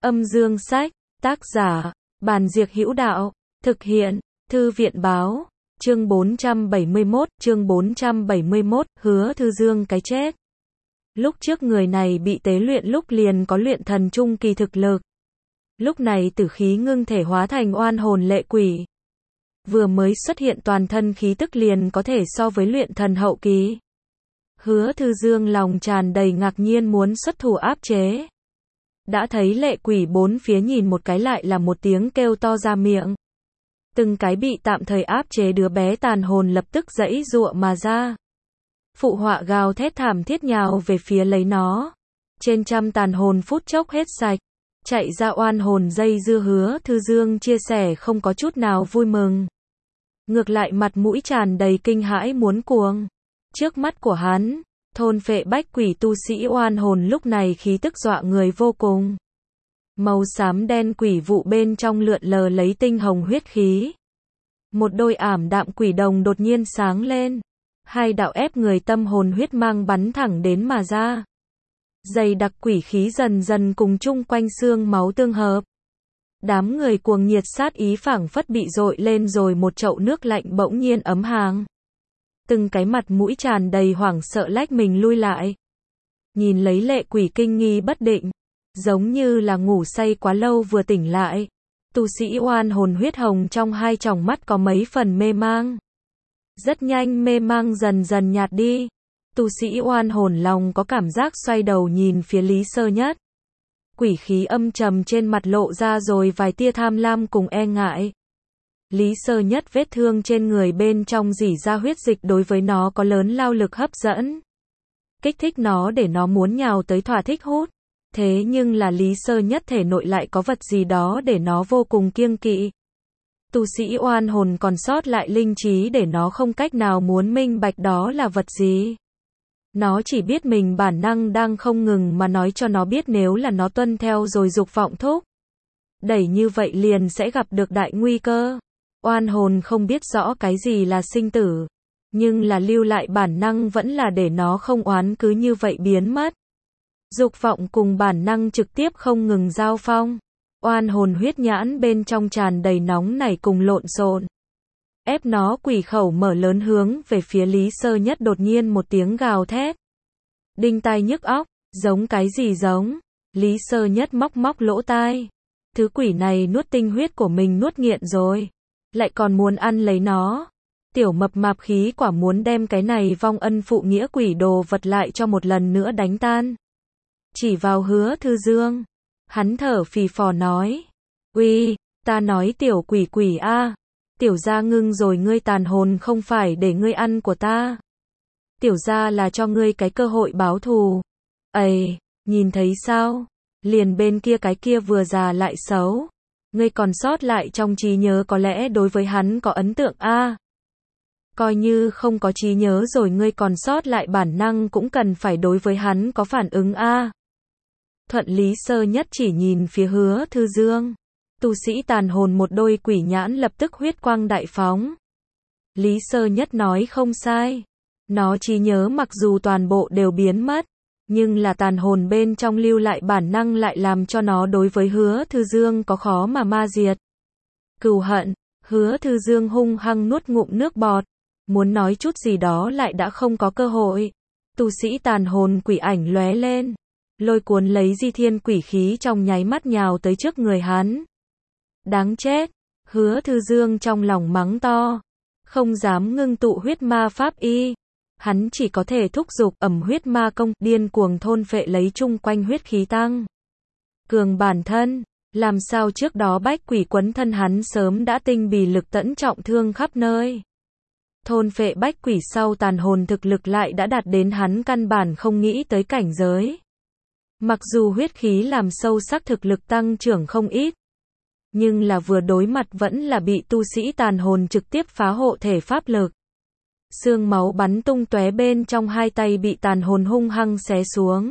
Âm dương sách, tác giả, Bàn Diệc Hữu Đạo, thực hiện, Thư viện báo, chương 471, Hứa Thư Dương cái chết. Lúc trước người này bị tế luyện lúc liền có luyện thần trung kỳ thực lực. Lúc này tử khí ngưng thể hóa thành oan hồn lệ quỷ. Vừa mới xuất hiện toàn thân khí tức liền có thể so với luyện thần hậu kỳ. Hứa Thư Dương lòng tràn đầy ngạc nhiên muốn xuất thủ áp chế. Đã thấy lệ quỷ bốn phía nhìn một cái lại là một tiếng kêu to ra miệng. Từng cái bị tạm thời áp chế đứa bé tàn hồn lập tức giãy giụa mà ra. Phụ họa gào thét thảm thiết nhào về phía lấy nó. Trên trăm tàn hồn phút chốc hết sạch. Chạy ra oan hồn dây dưa. Hứa Thư Dương chia sẻ không có chút nào vui mừng. Ngược lại mặt mũi tràn đầy kinh hãi muốn cuồng. Trước mắt của hắn, thôn phệ bách quỷ tu sĩ oan hồn lúc này khí tức dọa người vô cùng. Màu xám đen quỷ vụ bên trong lượn lờ lấy tinh hồng huyết khí. Một đôi ảm đạm quỷ đồng đột nhiên sáng lên. Hai đạo ép người tâm hồn huyết mang bắn thẳng đến mà ra. Dày đặc quỷ khí dần dần cùng chung quanh xương máu tương hợp. Đám người cuồng nhiệt sát ý phảng phất bị dội lên rồi một chậu nước lạnh bỗng nhiên ấm hàng. Từng cái mặt mũi tràn đầy hoảng sợ lách mình lui lại. Nhìn lấy lệ quỷ kinh nghi bất định. Giống như là ngủ say quá lâu vừa tỉnh lại. Tu sĩ oan hồn huyết hồng trong hai tròng mắt có mấy phần mê mang. Rất nhanh mê mang dần dần nhạt đi. Tu sĩ oan hồn lòng có cảm giác xoay đầu nhìn phía Lý Sơ Nhất. Quỷ khí âm trầm trên mặt lộ ra rồi vài tia tham lam cùng e ngại. Lý Sơ Nhất vết thương trên người bên trong rỉ ra huyết dịch đối với nó có lớn lao lực hấp dẫn. Kích thích nó để nó muốn nhào tới thỏa thích hút. Thế nhưng là Lý Sơ Nhất thể nội lại có vật gì đó để nó vô cùng kiêng kỵ. Tu sĩ oan hồn còn sót lại linh trí để nó không cách nào muốn minh bạch đó là vật gì. Nó chỉ biết mình bản năng đang không ngừng mà nói cho nó biết nếu là nó tuân theo rồi dục vọng thúc. Đẩy như vậy liền sẽ gặp được đại nguy cơ. Oan hồn không biết rõ cái gì là sinh tử. Nhưng là lưu lại bản năng vẫn là để nó không oán cứ như vậy biến mất. Dục vọng cùng bản năng trực tiếp không ngừng giao phong. Oan hồn huyết nhãn bên trong tràn đầy nóng nảy cùng lộn xộn. Ép nó quỷ khẩu mở lớn hướng về phía Lý Sơ Nhất đột nhiên một tiếng gào thét. Đinh tai nhức óc, giống cái gì giống? Lý Sơ Nhất móc lỗ tai. Thứ quỷ này nuốt tinh huyết của mình nuốt nghiện rồi. Lại còn muốn ăn lấy nó. Tiểu mập mạp khí quả muốn đem cái này vong ân phụ nghĩa quỷ đồ vật lại cho một lần nữa đánh tan. Chỉ vào Hứa Thư Dương. Hắn thở phì phò nói. Uy, ta nói tiểu quỷ a, tiểu gia ngưng rồi ngươi tàn hồn không phải để ngươi ăn của ta. Tiểu gia là cho ngươi cái cơ hội báo thù. Ây, nhìn thấy sao? Liền bên kia cái kia vừa già lại xấu. Ngươi còn sót lại trong trí nhớ có lẽ đối với hắn có ấn tượng a. Coi như không có trí nhớ rồi ngươi còn sót lại bản năng cũng cần phải đối với hắn có phản ứng a. Thuận Lý Sơ Nhất chỉ nhìn phía Hứa Thư Dương. Tu sĩ tàn hồn một đôi quỷ nhãn lập tức huyết quang đại phóng. Lý Sơ Nhất nói không sai. Nó trí nhớ mặc dù toàn bộ đều biến mất. Nhưng là tàn hồn bên trong lưu lại bản năng lại làm cho nó đối với Hứa Thư Dương có khó mà ma diệt. Cừu hận, Hứa Thư Dương hung hăng nuốt ngụm nước bọt. Muốn nói chút gì đó lại đã không có cơ hội. Tu sĩ tàn hồn quỷ ảnh lóe lên. Lôi cuốn lấy di thiên quỷ khí trong nháy mắt nhào tới trước người hắn. Đáng chết, Hứa Thư Dương trong lòng mắng to. Không dám ngưng tụ huyết ma pháp y. Hắn chỉ có thể thúc giục ẩm huyết ma công, điên cuồng thôn phệ lấy chung quanh huyết khí tăng. Cường bản thân, làm sao trước đó bách quỷ quấn thân hắn sớm đã tinh bì lực tẫn trọng thương khắp nơi. Thôn phệ bách quỷ sau tàn hồn thực lực lại đã đạt đến hắn căn bản không nghĩ tới cảnh giới. Mặc dù huyết khí làm sâu sắc thực lực tăng trưởng không ít. Nhưng là vừa đối mặt vẫn là bị tu sĩ tàn hồn trực tiếp phá hộ thể pháp lực. Xương máu bắn tung tóe bên trong hai tay bị tàn hồn hung hăng xé xuống.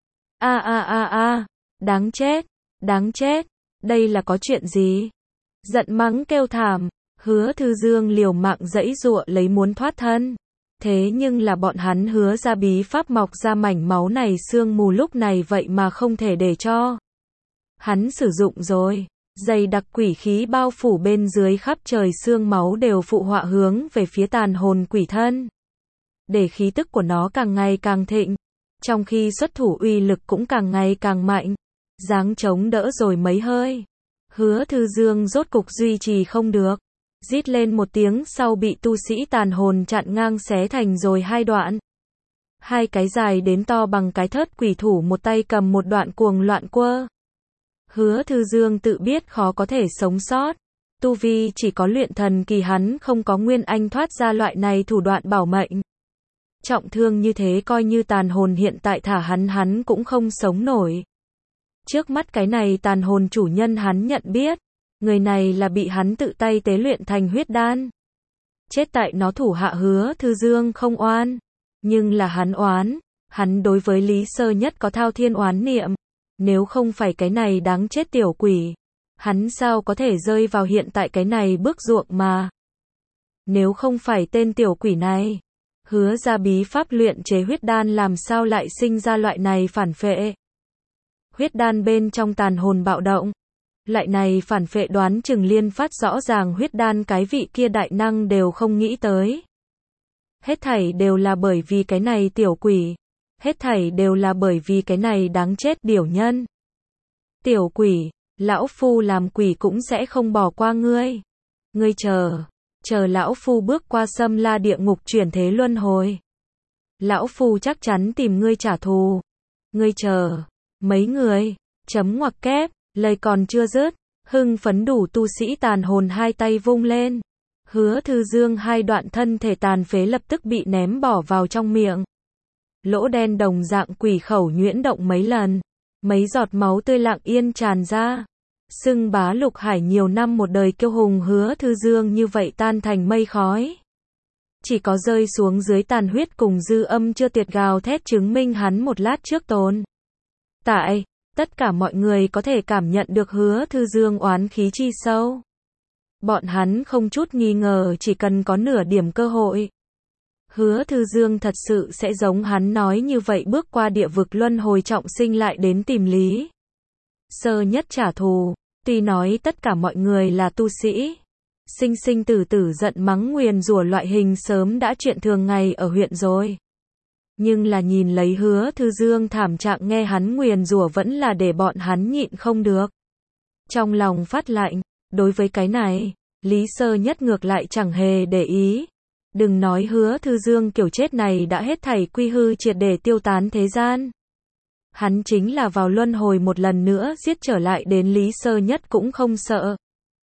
Đáng chết, đây là có chuyện gì? Giận mắng kêu thảm, Hứa Thư Dương liều mạng giãy giụa lấy muốn thoát thân. Thế nhưng là bọn hắn hứa ra bí pháp mọc ra mảnh máu này sương mù lúc này vậy mà không thể để cho. Hắn sử dụng rồi. Dày đặc quỷ khí bao phủ bên dưới khắp trời, xương máu đều phụ họa hướng về phía tàn hồn quỷ thân. Để khí tức của nó càng ngày càng thịnh. Trong khi xuất thủ uy lực cũng càng ngày càng mạnh. Dáng chống đỡ rồi mấy hơi. Hứa Thư Dương rốt cục duy trì không được. Rít lên một tiếng sau bị tu sĩ tàn hồn chặn ngang xé thành rồi hai đoạn. Hai cái dài đến to bằng cái thớt quỷ thủ một tay cầm một đoạn cuồng loạn quơ. Hứa Thư Dương tự biết khó có thể sống sót. Tu vi chỉ có luyện thần kỳ, hắn không có nguyên anh thoát ra loại này thủ đoạn bảo mệnh. Trọng thương như thế coi như tàn hồn hiện tại thả hắn cũng không sống nổi. Trước mắt cái này tàn hồn chủ nhân hắn nhận biết. Người này là bị hắn tự tay tế luyện thành huyết đan. Chết tại nó thủ hạ Hứa Thư Dương không oan. Nhưng là hắn oán. Hắn đối với Lý Sơ Nhất có thao thiên oán niệm. Nếu không phải cái này đáng chết tiểu quỷ, hắn sao có thể rơi vào hiện tại cái này bước ruộng mà. Nếu không phải tên tiểu quỷ này, Hứa ra bí pháp luyện chế huyết đan làm sao lại sinh ra loại này phản phệ. Huyết đan bên trong tàn hồn bạo động. Loại này phản phệ đoán chừng liên phát rõ ràng huyết đan cái vị kia đại năng đều không nghĩ tới. Hết thảy đều là bởi vì cái này tiểu quỷ. Hết thảy đều là bởi vì cái này đáng chết điểu nhân. Tiểu quỷ, lão phu làm quỷ cũng sẽ không bỏ qua ngươi. Ngươi chờ lão phu bước qua Xâm La địa ngục chuyển thế luân hồi. Lão phu chắc chắn tìm ngươi trả thù. Ngươi chờ, mấy người, chấm ngoặc kép, lời còn chưa dứt, hưng phấn đủ tu sĩ tàn hồn hai tay vung lên. Hứa Thư Dương hai đoạn thân thể tàn phế lập tức bị ném bỏ vào trong miệng. Lỗ đen đồng dạng quỷ khẩu nhuyễn động mấy lần. Mấy giọt máu tươi lặng yên tràn ra. Xưng bá lục hải nhiều năm một đời kiêu hùng Hứa Thư Dương như vậy tan thành mây khói. Chỉ có rơi xuống dưới tàn huyết cùng dư âm chưa tiệt gào thét chứng minh hắn một lát trước tồn tại. Tất cả mọi người có thể cảm nhận được Hứa Thư Dương oán khí chi sâu. Bọn hắn không chút nghi ngờ chỉ cần có nửa điểm cơ hội. Hứa Thư Dương thật sự sẽ giống hắn nói như vậy bước qua địa vực luân hồi trọng sinh lại đến tìm Lý Sơ Nhất trả thù. Tuy nói tất cả mọi người là tu sĩ, sinh sinh tử tử giận mắng nguyền rủa loại hình sớm đã chuyện thường ngày ở huyện rồi. Nhưng là nhìn lấy Hứa Thư Dương thảm trạng nghe hắn nguyền rủa vẫn là để bọn hắn nhịn không được. Trong lòng phát lạnh, đối với cái này, Lý Sơ Nhất ngược lại chẳng hề để ý. Đừng nói Hứa Thư Dương kiểu chết này đã hết thảy quy hư triệt để tiêu tán thế gian. Hắn chính là vào luân hồi một lần nữa giết trở lại đến Lý Sơ Nhất cũng không sợ.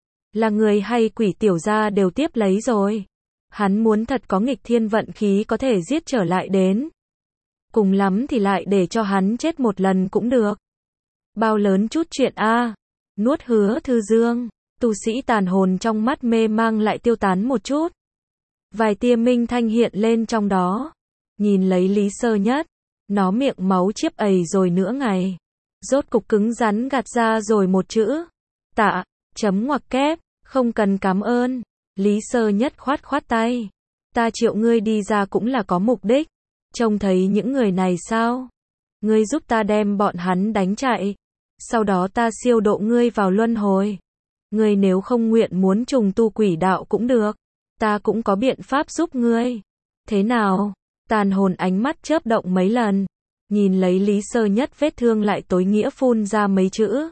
Là người hay quỷ tiểu gia đều tiếp lấy rồi. Hắn muốn thật có nghịch thiên vận khí có thể giết trở lại đến. Cùng lắm thì lại để cho hắn chết một lần cũng được. Bao lớn chút chuyện a. Nuốt Hứa Thư Dương, tu sĩ tàn hồn trong mắt mê mang lại tiêu tán một chút. Vài tia minh thanh hiện lên trong đó. Nhìn lấy Lý Sơ Nhất, nó miệng máu chiếp ầy rồi nửa ngày. Rốt cục cứng rắn gạt ra rồi một chữ. Tạ, chấm ngoặc kép, không cần cảm ơn. Lý Sơ Nhất khoát khoát tay. Ta triệu ngươi đi ra cũng là có mục đích. Trông thấy những người này sao? Ngươi giúp ta đem bọn hắn đánh chạy. Sau đó ta siêu độ ngươi vào luân hồi. Ngươi nếu không nguyện muốn trùng tu quỷ đạo cũng được. Ta cũng có biện pháp giúp ngươi. Thế nào? Tàn hồn ánh mắt chớp động mấy lần. Nhìn lấy Lý Sơ Nhất vết thương lại tối nghĩa phun ra mấy chữ.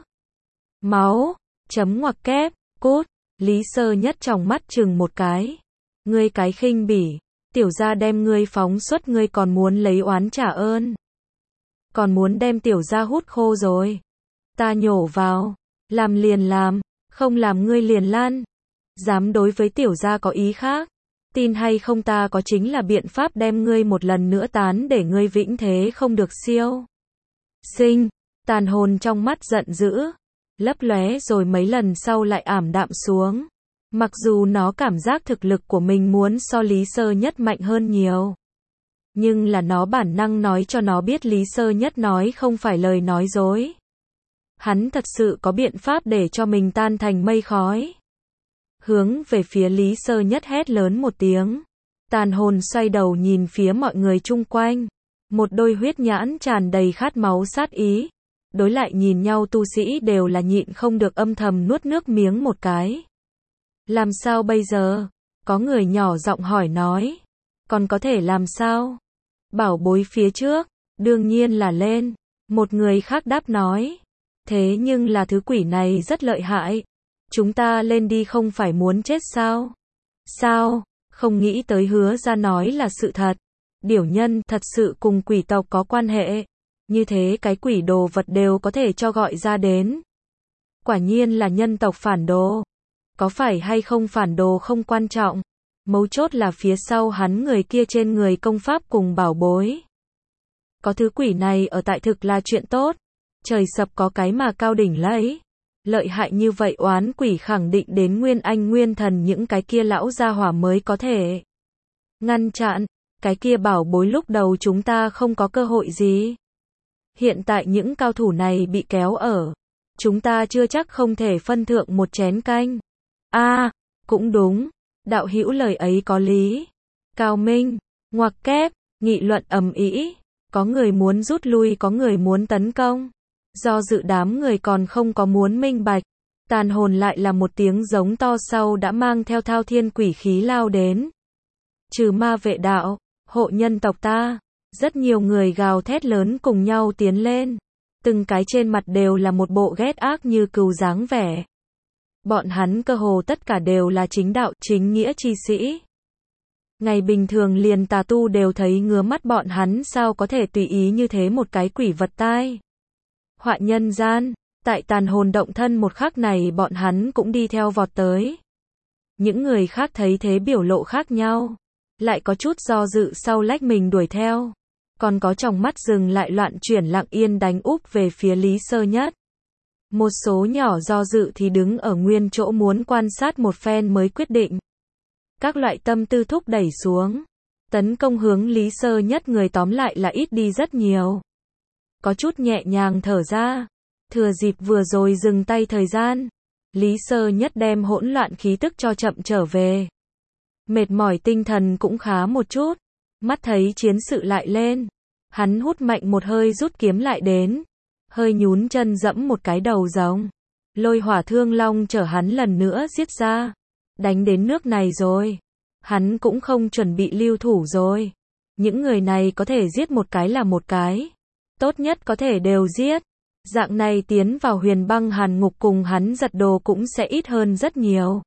Máu, chấm ngoặc kép, cút. Lý Sơ Nhất trong mắt chừng một cái. Ngươi cái khinh bỉ. Tiểu gia đem ngươi phóng xuất ngươi còn muốn lấy oán trả ơn. Còn muốn đem tiểu gia hút khô rồi. Ta nhổ vào. Làm liền làm. Không làm ngươi liền lan. Dám đối với tiểu gia có ý khác. Tin hay không ta có chính là biện pháp đem ngươi một lần nữa tán để ngươi vĩnh thế không được siêu sinh. Tàn hồn trong mắt giận dữ. Lấp lóe rồi mấy lần sau lại ảm đạm xuống. Mặc dù nó cảm giác thực lực của mình muốn so Lý Sơ Nhất mạnh hơn nhiều. Nhưng là nó bản năng nói cho nó biết Lý Sơ Nhất nói không phải lời nói dối. Hắn thật sự có biện pháp để cho mình tan thành mây khói. Hướng về phía Lý Sơ Nhất hét lớn một tiếng. Tàn hồn xoay đầu nhìn phía mọi người chung quanh. Một đôi huyết nhãn tràn đầy khát máu sát ý. đối lại nhìn nhau tu sĩ đều là nhịn không được âm thầm nuốt nước miếng một cái. Làm sao bây giờ? Có người nhỏ giọng hỏi nói. Còn có thể làm sao? Bảo bối phía trước, đương nhiên là lên. Một người khác đáp nói. Thế nhưng là thứ quỷ này rất lợi hại. Chúng ta lên đi không phải muốn chết sao? Sao? Không nghĩ tới Hứa ra nói là sự thật. Điểu nhân thật sự cùng quỷ tộc có quan hệ. Như thế cái quỷ đồ vật đều có thể cho gọi ra đến. Quả nhiên là nhân tộc phản đồ. Có phải hay không phản đồ không quan trọng. Mấu chốt là phía sau hắn người kia trên người công pháp cùng bảo bối. Có thứ quỷ này ở tại thực là chuyện tốt. Trời sập có cái mà cao đỉnh lấy. Lợi hại như vậy oán quỷ khẳng định đến Nguyên Anh Nguyên Thần những cái kia lão gia hỏa mới có thể ngăn chặn. Cái kia bảo bối lúc đầu chúng ta không có cơ hội gì. Hiện tại những cao thủ này bị kéo ở. Chúng ta chưa chắc không thể phân thượng một chén canh. Cũng đúng. Đạo hữu lời ấy có lý. Cao Minh, ngoặc kép, nghị luận ầm ĩ. Có người muốn rút lui, có người muốn tấn công. Do dự đám người còn không có muốn minh bạch. Tàn hồn lại là một tiếng giống to sau đã mang theo thao thiên quỷ khí lao đến. Trừ ma vệ đạo, hộ nhân tộc ta. Rất nhiều người gào thét lớn cùng nhau tiến lên. Từng cái trên mặt đều là một bộ ghét ác như cừu dáng vẻ. Bọn hắn cơ hồ tất cả đều là chính đạo, chính nghĩa chi sĩ. Ngày bình thường liền tà tu đều thấy ngứa mắt bọn hắn sao có thể tùy ý như thế một cái quỷ vật tai. Họa nhân gian, tại tàn hồn động thân một khắc này bọn hắn cũng đi theo vọt tới. Những người khác thấy thế biểu lộ khác nhau. Lại có chút do dự sau lách mình đuổi theo. Còn có trong mắt dừng lại loạn chuyển lặng yên đánh úp về phía Lý Sơ Nhất. Một số nhỏ do dự thì đứng ở nguyên chỗ muốn quan sát một phen mới quyết định. Các loại tâm tư thúc đẩy xuống. Tấn công hướng Lý Sơ Nhất người tóm lại là ít đi rất nhiều. Có chút nhẹ nhàng thở ra. Thừa dịp vừa rồi dừng tay thời gian. Lý Sơ Nhất đem hỗn loạn khí tức cho chậm trở về. Mệt mỏi tinh thần cũng khá một chút. Mắt thấy chiến sự lại lên. Hắn hút mạnh một hơi rút kiếm lại đến. Hơi nhún chân dẫm một cái đầu rồng. Lôi hỏa thương long chở hắn lần nữa giết ra. Đánh đến nước này rồi. Hắn cũng không chuẩn bị lưu thủ rồi. Những người này có thể giết một cái là một cái. Tốt nhất có thể đều giết. Dạng này tiến vào huyền băng hàn ngục cùng hắn giật đồ cũng sẽ ít hơn rất nhiều.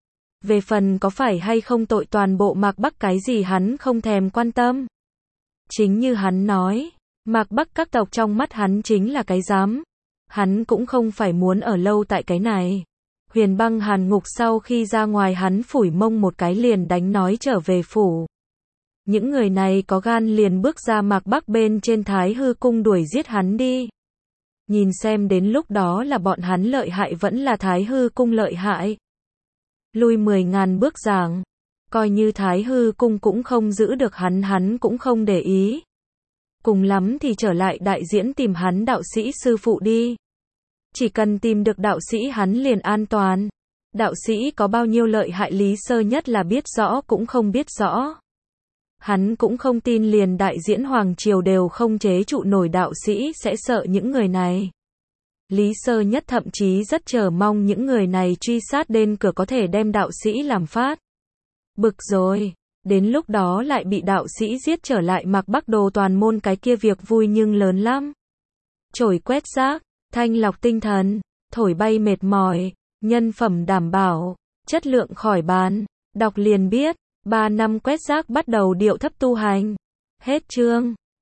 Về phần có phải hay không tội toàn bộ Mạc Bắc cái gì hắn không thèm quan tâm. Chính như hắn nói, Mạc Bắc các tộc trong mắt hắn chính là cái giám. Hắn cũng không phải muốn ở lâu tại cái này. Huyền băng hàn ngục sau khi ra ngoài hắn phủi mông một cái liền đánh nói trở về phủ. Những người này có gan liền bước ra Mạc Bắc bên trên Thái Hư cung đuổi giết hắn đi. Nhìn xem đến lúc đó là bọn hắn lợi hại vẫn là Thái Hư cung lợi hại. Lui 10.000 bước giảng. Coi như Thái Hư cung cũng không giữ được hắn cũng không để ý. Cùng lắm thì trở lại đại diễn tìm hắn đạo sĩ sư phụ đi. Chỉ cần tìm được đạo sĩ hắn liền an toàn. Đạo sĩ có bao nhiêu lợi hại Lý Sơ Nhất là biết rõ cũng không biết rõ. Hắn cũng không tin liền đại diễn Hoàng Triều đều không chế trụ nổi đạo sĩ sẽ sợ những người này. Lý Sơ Nhất thậm chí rất chờ mong những người này truy sát đến cửa có thể đem đạo sĩ làm phát. Bực rồi, đến lúc đó lại bị đạo sĩ giết trở lại Mạc Bắc đồ toàn môn cái kia việc vui nhưng lớn lắm. Chổi quét rác, thanh lọc tinh thần, thổi bay mệt mỏi, nhân phẩm đảm bảo, chất lượng khỏi bàn, đọc liền biết, 3 năm quét rác bắt đầu điệu thấp tu hành. Hết chương.